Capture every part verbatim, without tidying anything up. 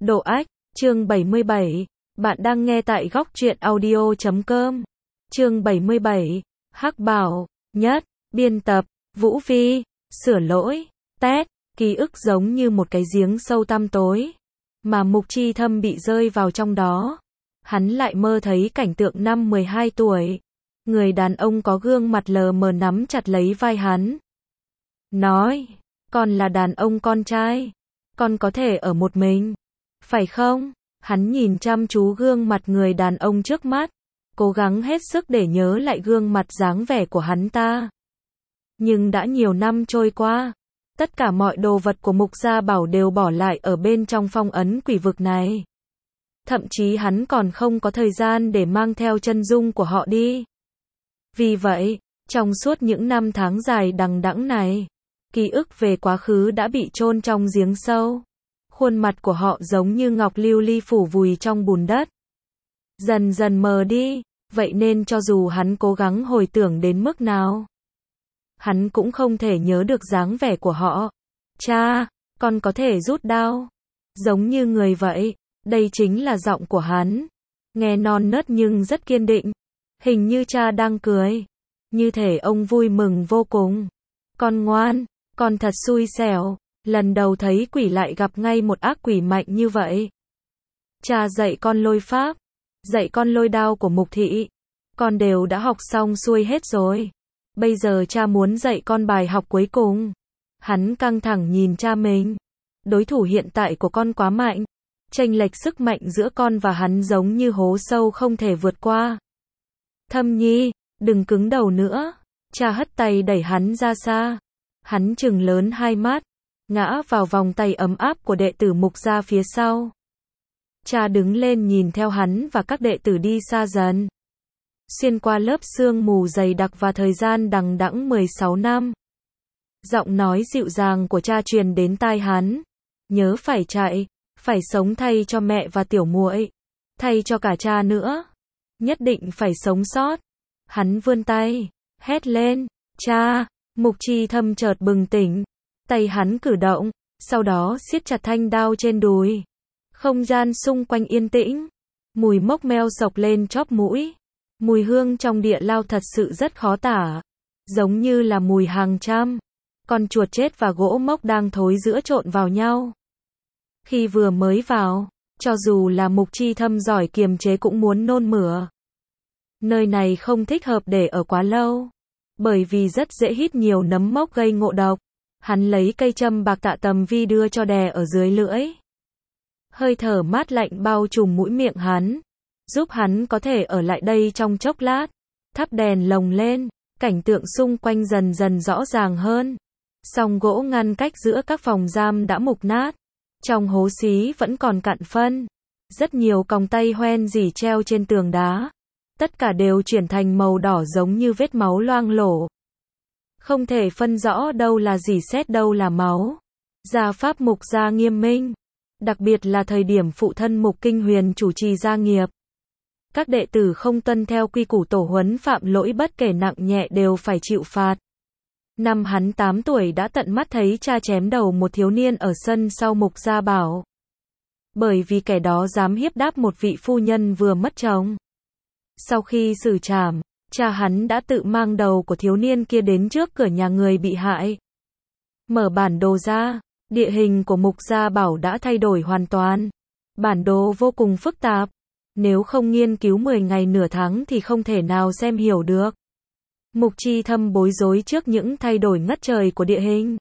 Độ ách, chương bảy mươi bảy. Bạn đang nghe tại góc truyện audio chấm com. Chương bảy mươi bảy. Hắc Bảo, nhất, biên tập, Vũ Phi, sửa lỗi, tét, ký ức giống như một cái giếng sâu tăm tối. Mà Mục Chi Thâm bị rơi vào trong đó. Hắn lại mơ thấy cảnh tượng năm mười hai tuổi. Người đàn ông có gương mặt lờ mờ nắm chặt lấy vai hắn. Nói, con là đàn ông con trai. Con có thể ở một mình. Phải không? Hắn nhìn chăm chú gương mặt người đàn ông trước mắt. Cố gắng hết sức để nhớ lại gương mặt dáng vẻ của hắn ta. Nhưng đã nhiều năm trôi qua. Tất cả mọi đồ vật của Mục Gia Bảo đều bỏ lại ở bên trong phong ấn quỷ vực này. Thậm chí hắn còn không có thời gian để mang theo chân dung của họ đi. Vì vậy, trong suốt những năm tháng dài đằng đẵng này, ký ức về quá khứ đã bị chôn trong giếng sâu. Khuôn mặt của họ giống như ngọc lưu ly phủ vùi trong bùn đất. Dần dần mờ đi, vậy nên cho dù hắn cố gắng hồi tưởng đến mức nào, hắn cũng không thể nhớ được dáng vẻ của họ. Cha, con có thể rút đao. Giống như người vậy, đây chính là giọng của hắn. Nghe non nớt nhưng rất kiên định. Hình như cha đang cười. Như thể ông vui mừng vô cùng. Con ngoan, con thật xui xẻo. Lần đầu thấy quỷ lại gặp ngay một ác quỷ mạnh như vậy. Cha dạy con lôi pháp, dạy con lôi đao của Mục thị. Con đều đã học xong xuôi hết rồi. Bây giờ cha muốn dạy con bài học cuối cùng. Hắn căng thẳng nhìn cha mình. Đối thủ hiện tại của con quá mạnh. Chênh lệch sức mạnh giữa con và hắn giống như hố sâu không thể vượt qua. Thâm Nhi, đừng cứng đầu nữa. Cha hất tay đẩy hắn ra xa. Hắn trừng lớn hai mắt, ngã vào vòng tay ấm áp của đệ tử Mục gia phía sau. Cha đứng lên nhìn theo hắn và các đệ tử đi xa dần. Xuyên qua lớp sương mù dày đặc và thời gian đằng đẵng mười sáu năm. Giọng nói dịu dàng của cha truyền đến tai hắn. Nhớ phải chạy, phải sống thay cho mẹ và tiểu muội, thay cho cả cha nữa. Nhất định phải sống sót. Hắn vươn tay, hét lên, cha. Mục Chi Thâm chợt bừng tỉnh. Tay hắn cử động, sau đó siết chặt thanh đao trên đùi. Không gian xung quanh yên tĩnh. Mùi mốc meo sộc lên chóp mũi. Mùi hương trong địa lao thật sự rất khó tả. Giống như là mùi hàng trăm con chuột chết và gỗ mốc đang thối giữa trộn vào nhau. Khi vừa mới vào, cho dù là Mục Chi Thâm giỏi kiềm chế cũng muốn nôn mửa. Nơi này không thích hợp để ở quá lâu. Bởi vì rất dễ hít nhiều nấm mốc gây ngộ độc. Hắn lấy cây châm bạc Tạ Tầm Vi đưa cho đè ở dưới lưỡi. Hơi thở mát lạnh bao trùm mũi miệng hắn. Giúp hắn có thể ở lại đây trong chốc lát. Thắp đèn lồng lên. Cảnh tượng xung quanh dần dần rõ ràng hơn. Song gỗ ngăn cách giữa các phòng giam đã mục nát. Trong hố xí vẫn còn cặn phân. Rất nhiều còng tay hoen rỉ treo trên tường đá. Tất cả đều chuyển thành màu đỏ giống như vết máu loang lổ. Không thể phân rõ đâu là rỉ sét đâu là máu. Gia pháp Mục gia nghiêm minh. Đặc biệt là thời điểm phụ thân Mục Kinh Huyền chủ trì gia nghiệp. Các đệ tử không tuân theo quy củ tổ huấn phạm lỗi bất kể nặng nhẹ đều phải chịu phạt. Năm hắn tám tuổi đã tận mắt thấy cha chém đầu một thiếu niên ở sân sau Mục Gia Bảo. Bởi vì kẻ đó dám hiếp đáp một vị phu nhân vừa mất chồng. Sau khi xử trảm, cha hắn đã tự mang đầu của thiếu niên kia đến trước cửa nhà người bị hại. Mở bản đồ ra, địa hình của Mục Gia Bảo đã thay đổi hoàn toàn. Bản đồ vô cùng phức tạp. Nếu không nghiên cứu mười ngày nửa tháng thì không thể nào xem hiểu được. Mục Chi Thâm bối rối trước những thay đổi ngất trời của địa hình.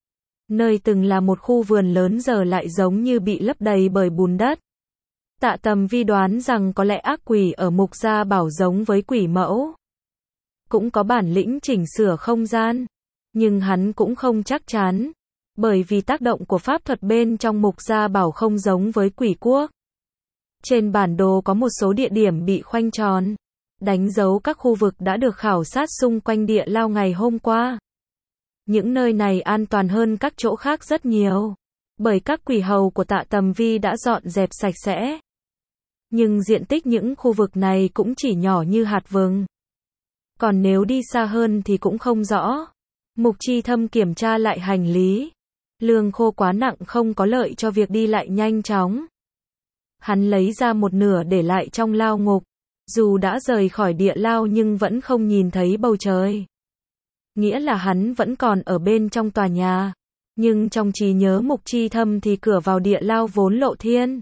Nơi từng là một khu vườn lớn giờ lại giống như bị lấp đầy bởi bùn đất. Tạ Tầm Vi đoán rằng có lẽ ác quỷ ở Mục Gia Bảo giống với quỷ mẫu. Cũng có bản lĩnh chỉnh sửa không gian. Nhưng hắn cũng không chắc chắn. Bởi vì tác động của pháp thuật bên trong Mục Gia Bảo không giống với quỷ quốc. Trên bản đồ có một số địa điểm bị khoanh tròn. Đánh dấu các khu vực đã được khảo sát xung quanh địa lao ngày hôm qua. Những nơi này an toàn hơn các chỗ khác rất nhiều. Bởi các quỷ hầu của Tạ Tầm Vi đã dọn dẹp sạch sẽ. Nhưng diện tích những khu vực này cũng chỉ nhỏ như hạt vừng. Còn nếu đi xa hơn thì cũng không rõ. Mục Chi Thâm kiểm tra lại hành lý. Lương khô quá nặng không có lợi cho việc đi lại nhanh chóng. Hắn lấy ra một nửa để lại trong lao ngục. Dù đã rời khỏi địa lao nhưng vẫn không nhìn thấy bầu trời. Nghĩa là hắn vẫn còn ở bên trong tòa nhà. Nhưng trong trí nhớ Mục Chi Thâm thì cửa vào địa lao vốn lộ thiên.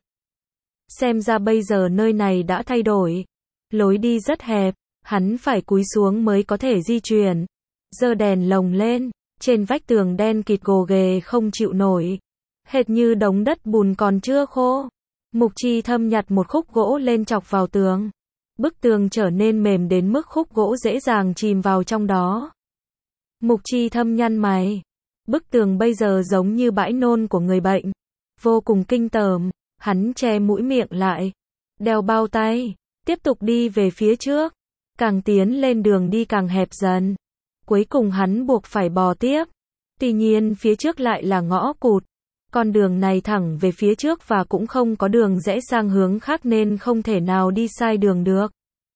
Xem ra bây giờ nơi này đã thay đổi. Lối đi rất hẹp, hắn phải cúi xuống mới có thể di chuyển. Giơ đèn lồng lên, trên vách tường đen kịt gồ ghề không chịu nổi. Hệt như đống đất bùn còn chưa khô. Mục Chi Thâm nhặt một khúc gỗ lên chọc vào tường. Bức tường trở nên mềm đến mức khúc gỗ dễ dàng chìm vào trong đó. Mục Chi Thâm nhăn mày. Bức tường bây giờ giống như bãi nôn của người bệnh. Vô cùng kinh tởm, hắn che mũi miệng lại. Đeo bao tay, tiếp tục đi về phía trước. Càng tiến lên đường đi càng hẹp dần. Cuối cùng hắn buộc phải bò tiếp. Tuy nhiên phía trước lại là ngõ cụt. Con đường này thẳng về phía trước và cũng không có đường rẽ sang hướng khác nên không thể nào đi sai đường được.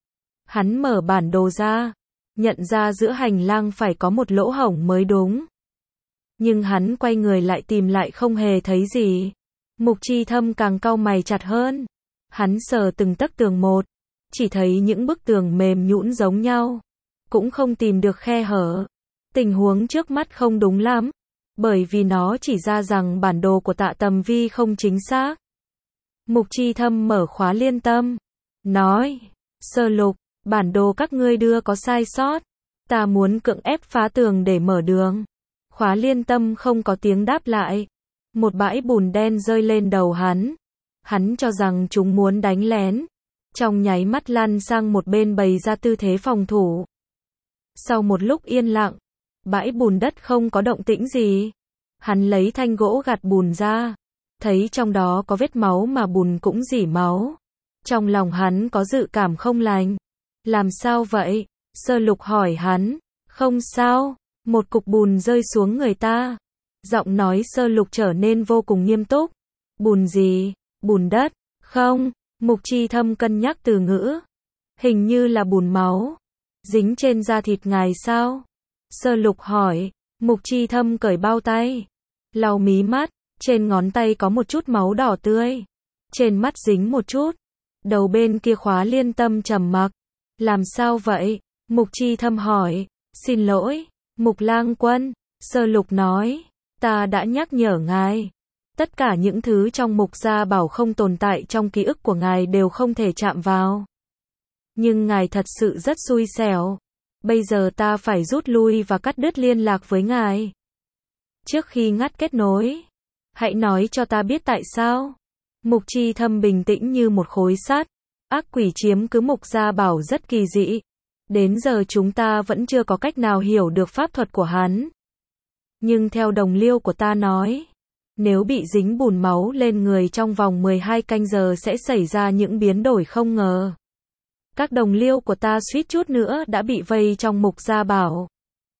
Hắn mở bản đồ ra, nhận ra giữa hành lang phải có một lỗ hổng mới đúng. Nhưng hắn quay người lại tìm lại không hề thấy gì. Mục Chi Thâm càng cau mày chặt hơn. Hắn sờ từng tấc tường một, chỉ thấy những bức tường mềm nhũn giống nhau, cũng không tìm được khe hở. Tình huống trước mắt không đúng lắm, bởi vì nó chỉ ra rằng bản đồ của Tạ Tầm Vi không chính xác. Mục Chi Thâm mở khóa liên tâm, nói, Sơ Lục, bản đồ các ngươi đưa có sai sót, ta muốn cưỡng ép phá tường để mở đường. Khóa liên tâm không có tiếng đáp lại. Một bãi bùn đen rơi lên đầu hắn. Hắn cho rằng chúng muốn đánh lén. Trong nháy mắt lăn sang một bên bày ra tư thế phòng thủ. Sau một lúc yên lặng, bãi bùn đất không có động tĩnh gì. Hắn lấy thanh gỗ gạt bùn ra. Thấy trong đó có vết máu mà bùn cũng rỉ máu. Trong lòng hắn có dự cảm không lành. Làm sao vậy? Sơ Lục hỏi hắn. Không sao. Một cục bùn rơi xuống người ta. Giọng nói Sơ Lục trở nên vô cùng nghiêm túc. Bùn gì? Bùn đất? Không. Mục Chi Thâm cân nhắc từ ngữ. Hình như là bùn máu. Dính trên da thịt ngài sao? Sơ Lục hỏi. Mục Chi Thâm cởi bao tay. Lau mí mắt. Trên ngón tay có một chút máu đỏ tươi. Trên mắt dính một chút. Đầu bên kia khóa liên tâm trầm mặc. Làm sao vậy? Mục Chi Thâm hỏi. Xin lỗi. Mục Lang Quân. Sơ Lục nói. Ta đã nhắc nhở ngài. Tất cả những thứ trong Mục Gia Bảo không tồn tại trong ký ức của ngài đều không thể chạm vào. Nhưng ngài thật sự rất xui xẻo. Bây giờ ta phải rút lui và cắt đứt liên lạc với ngài. Trước khi ngắt kết nối, hãy nói cho ta biết tại sao. Mục Chi Thâm bình tĩnh như một khối sắt. Ác quỷ chiếm cứ Mục Gia Bảo rất kỳ dị. Đến giờ chúng ta vẫn chưa có cách nào hiểu được pháp thuật của hắn. Nhưng theo đồng liêu của ta nói, nếu bị dính bùn máu lên người trong vòng mười hai canh giờ sẽ xảy ra những biến đổi không ngờ. Các đồng liêu của ta suýt chút nữa đã bị vây trong Mục Gia Bảo.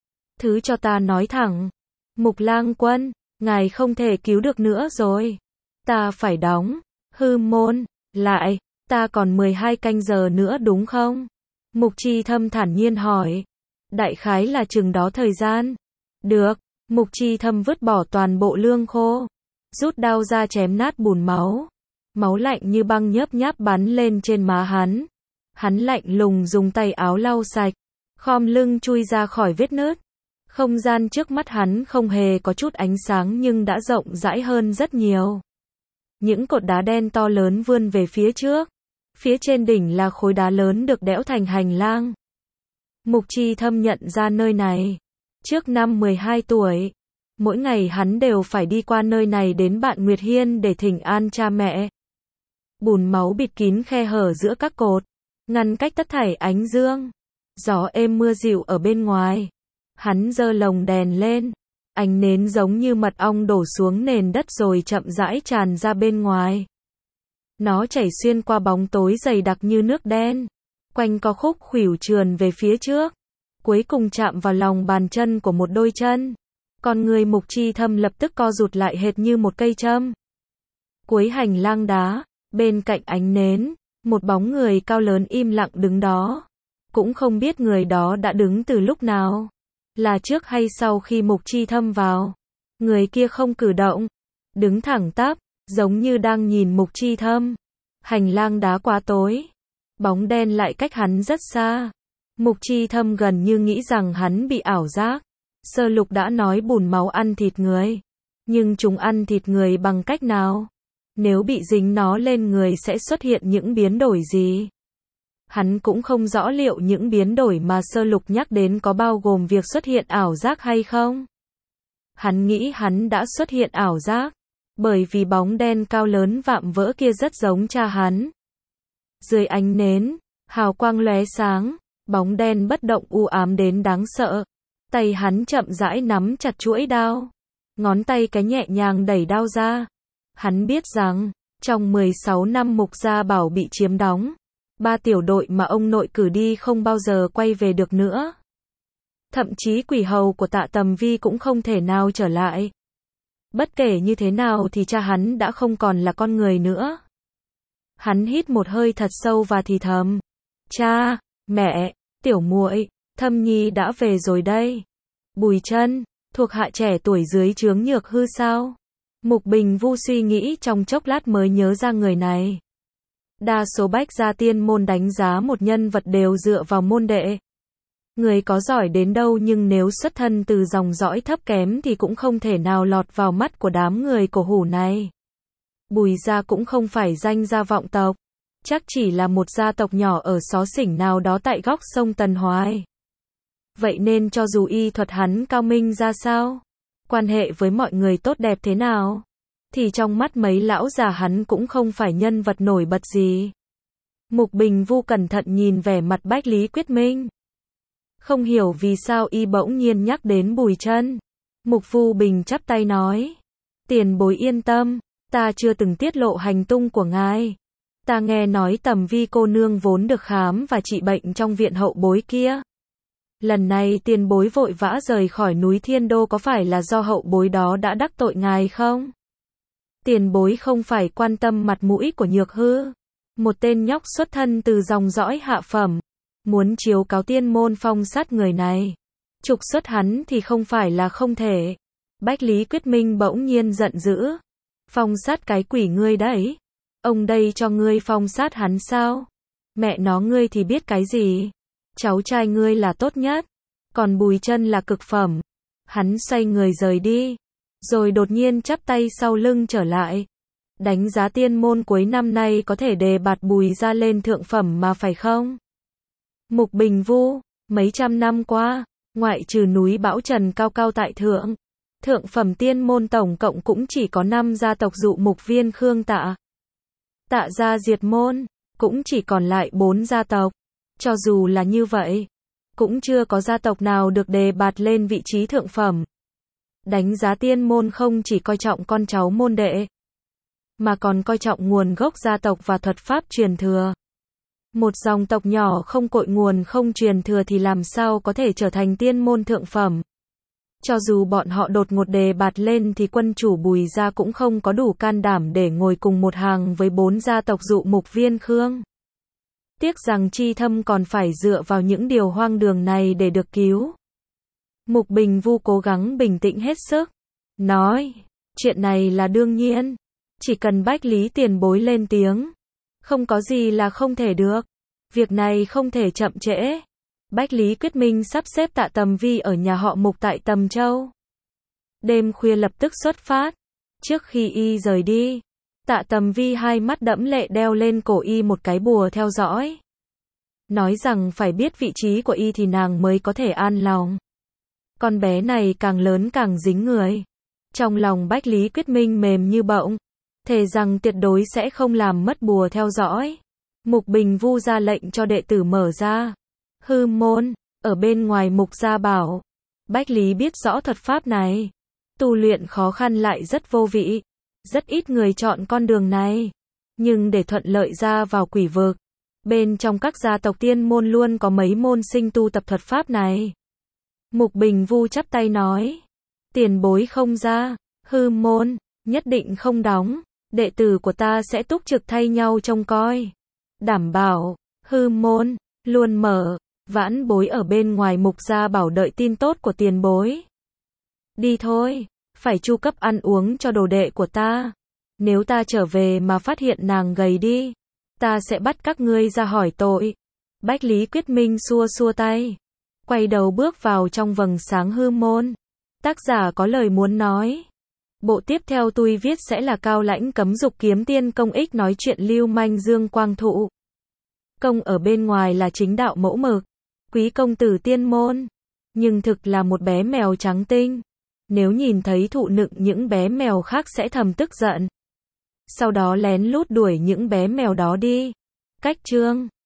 Thứ cho ta nói thẳng. Mục Lang Quân, ngài không thể cứu được nữa rồi. Ta phải đóng hư môn lại. Ta còn mười hai canh giờ nữa đúng không? Mục Chi Thâm thản nhiên hỏi. Đại khái là chừng đó thời gian. Được. Mục Chi Thâm vứt bỏ toàn bộ lương khô. Rút đao ra chém nát bùn máu. Máu lạnh như băng nhớp nháp bắn lên trên má hắn. Hắn lạnh lùng dùng tay áo lau sạch. Khom lưng chui ra khỏi vết nứt. Không gian trước mắt hắn không hề có chút ánh sáng nhưng đã rộng rãi hơn rất nhiều. Những cột đá đen to lớn vươn về phía trước. Phía trên đỉnh là khối đá lớn được đẽo thành hành lang. Mục Chi Thâm nhận ra nơi này. Trước năm mười hai tuổi, mỗi ngày hắn đều phải đi qua nơi này đến Bạn Nguyệt Hiên để thỉnh an cha mẹ. Bùn máu bịt kín khe hở giữa các cột, ngăn cách tất thảy ánh dương. Gió êm mưa dịu ở bên ngoài. Hắn giơ lồng đèn lên. Ánh nến giống như mật ong đổ xuống nền đất rồi chậm rãi tràn ra bên ngoài. Nó chảy xuyên qua bóng tối dày đặc như nước đen. Quanh co khúc khuỷu trườn về phía trước. Cuối cùng chạm vào lòng bàn chân của một đôi chân. Con người Mục Chi Thâm lập tức co rụt lại hệt như một cây châm. Cuối hành lang đá, bên cạnh ánh nến, một bóng người cao lớn im lặng đứng đó. Cũng không biết người đó đã đứng từ lúc nào. Là trước hay sau khi Mục Chi Thâm vào. Người kia không cử động. Đứng thẳng tắp, giống như đang nhìn Mục Chi Thâm. Hành lang đá quá tối. Bóng đen lại cách hắn rất xa. Mục Chi Thâm gần như nghĩ rằng hắn bị ảo giác. Sơ Lục đã nói bùn máu ăn thịt người. Nhưng chúng ăn thịt người bằng cách nào? Nếu bị dính nó lên người sẽ xuất hiện những biến đổi gì? Hắn cũng không rõ liệu những biến đổi mà Sơ Lục nhắc đến có bao gồm việc xuất hiện ảo giác hay không. Hắn nghĩ hắn đã xuất hiện ảo giác, bởi vì bóng đen cao lớn vạm vỡ kia rất giống cha hắn. Dưới ánh nến, hào quang lóe sáng, bóng đen bất động u ám đến đáng sợ. Tay hắn chậm rãi nắm chặt chuỗi đao. Ngón tay cái nhẹ nhàng đẩy đao ra. Hắn biết rằng, trong mười sáu năm Mục Gia Bảo bị chiếm đóng, ba tiểu đội mà ông nội cử đi không bao giờ quay về được nữa. Thậm chí quỷ hầu của Tạ Tầm Vi cũng không thể nào trở lại. Bất kể như thế nào thì cha hắn đã không còn là con người nữa. Hắn hít một hơi thật sâu và thì thầm. Cha, mẹ, tiểu muội, Thâm Nhi đã về rồi đây. Bùi Chân, thuộc hạ trẻ tuổi dưới trướng Nhược Hư sao? Mục Bình Vu suy nghĩ trong chốc lát mới nhớ ra người này. Đa số bách gia tiên môn đánh giá một nhân vật đều dựa vào môn đệ. Người có giỏi đến đâu nhưng nếu xuất thân từ dòng dõi thấp kém thì cũng không thể nào lọt vào mắt của đám người cổ hủ này. Bùi gia cũng không phải danh gia vọng tộc, chắc chỉ là một gia tộc nhỏ ở xó xỉnh nào đó tại góc sông Tần Hoài. Vậy nên cho dù y thuật hắn cao minh ra sao, quan hệ với mọi người tốt đẹp thế nào, thì trong mắt mấy lão già hắn cũng không phải nhân vật nổi bật gì. Mục Bình Vu cẩn thận nhìn vẻ mặt Bách Lý Quyết Minh. Không hiểu vì sao y bỗng nhiên nhắc đến Bùi Chân. Mục Vu Bình chắp tay nói. Tiền bối yên tâm, ta chưa từng tiết lộ hành tung của ngài. Ta nghe nói Tầm Vi cô nương vốn được khám và trị bệnh trong viện hậu bối kia. Lần này tiền bối vội vã rời khỏi núi Thiên Đô có phải là do hậu bối đó đã đắc tội ngài không? Tiền bối không phải quan tâm mặt mũi của Nhược Hư, một tên nhóc xuất thân từ dòng dõi hạ phẩm, muốn chiếu cáo tiên môn phong sát người này, trục xuất hắn thì không phải là không thể. Bách Lý Quyết Minh bỗng nhiên giận dữ. Phong sát cái quỷ ngươi đấy. Ông đây cho ngươi phong sát hắn sao? Mẹ nó ngươi thì biết cái gì? Cháu trai ngươi là tốt nhất, còn Bùi Chân là cực phẩm. Hắn xoay người rời đi, rồi đột nhiên chắp tay sau lưng trở lại. Đánh giá tiên môn cuối năm nay có thể đề bạt Bùi gia lên thượng phẩm mà phải không? Mục Bình Vu, mấy trăm năm qua, ngoại trừ núi Bão Trần cao cao tại thượng, thượng phẩm tiên môn tổng cộng cũng chỉ có năm gia tộc dụ Mục Viên Khương Tạ. Tạ gia diệt môn, cũng chỉ còn lại bốn gia tộc. Cho dù là như vậy, cũng chưa có gia tộc nào được đề bạt lên vị trí thượng phẩm. Đánh giá tiên môn không chỉ coi trọng con cháu môn đệ, mà còn coi trọng nguồn gốc gia tộc và thuật pháp truyền thừa. Một dòng tộc nhỏ không cội nguồn không truyền thừa thì làm sao có thể trở thành tiên môn thượng phẩm. Cho dù bọn họ đột ngột đề bạt lên thì quân chủ Bùi gia cũng không có đủ can đảm để ngồi cùng một hàng với bốn gia tộc dụ Mục Viên Khương. Tiếc rằng Chi Thâm còn phải dựa vào những điều hoang đường này để được cứu. Mục Bình Vu cố gắng bình tĩnh hết sức. Nói, chuyện này là đương nhiên. Chỉ cần Bách Lý tiền bối lên tiếng. Không có gì là không thể được. Việc này không thể chậm trễ. Bách Lý Quyết Minh sắp xếp Tạ Tầm Vi ở nhà họ Mục tại Tầm Châu. Đêm khuya lập tức xuất phát. Trước khi y rời đi, Tạ Tầm Vi hai mắt đẫm lệ đeo lên cổ y một cái bùa theo dõi. Nói rằng phải biết vị trí của y thì nàng mới có thể an lòng. Con bé này càng lớn càng dính người. Trong lòng Bách Lý Quyết Minh mềm như bỗng, thề rằng tuyệt đối sẽ không làm mất bùa theo dõi. Mục Bình Vu ra lệnh cho đệ tử mở ra hư môn, ở bên ngoài Mục Gia Bảo. Bách Lý biết rõ thuật pháp này. Tu luyện khó khăn lại rất vô vị. Rất ít người chọn con đường này. Nhưng để thuận lợi ra vào quỷ vực, bên trong các gia tộc tiên môn luôn có mấy môn sinh tu tập thuật pháp này. Mục Bình Vu chắp tay nói. Tiền bối không ra hư môn, nhất định không đóng. Đệ tử của ta sẽ túc trực thay nhau trông coi. Đảm bảo, hư môn, luôn mở. Vãn bối ở bên ngoài Mục Gia Bảo đợi tin tốt của tiền bối. Đi thôi, phải chu cấp ăn uống cho đồ đệ của ta. Nếu ta trở về mà phát hiện nàng gầy đi, Ta sẽ bắt các ngươi ra hỏi tội. Bách Lý Quyết Minh xua xua tay. Quay đầu bước vào trong vầng sáng hư môn. Tác giả có lời muốn nói. Bộ tiếp theo tôi viết sẽ là Cao Lãnh cấm dục kiếm tiên công ích nói chuyện lưu manh Dương Quang Thụ. Công ở bên ngoài là chính đạo mẫu mực. Quý công tử tiên môn. Nhưng thực là một bé mèo trắng tinh. Nếu nhìn thấy thụ nựng những bé mèo khác sẽ thầm tức giận. Sau đó lén lút đuổi những bé mèo đó đi. Cách chương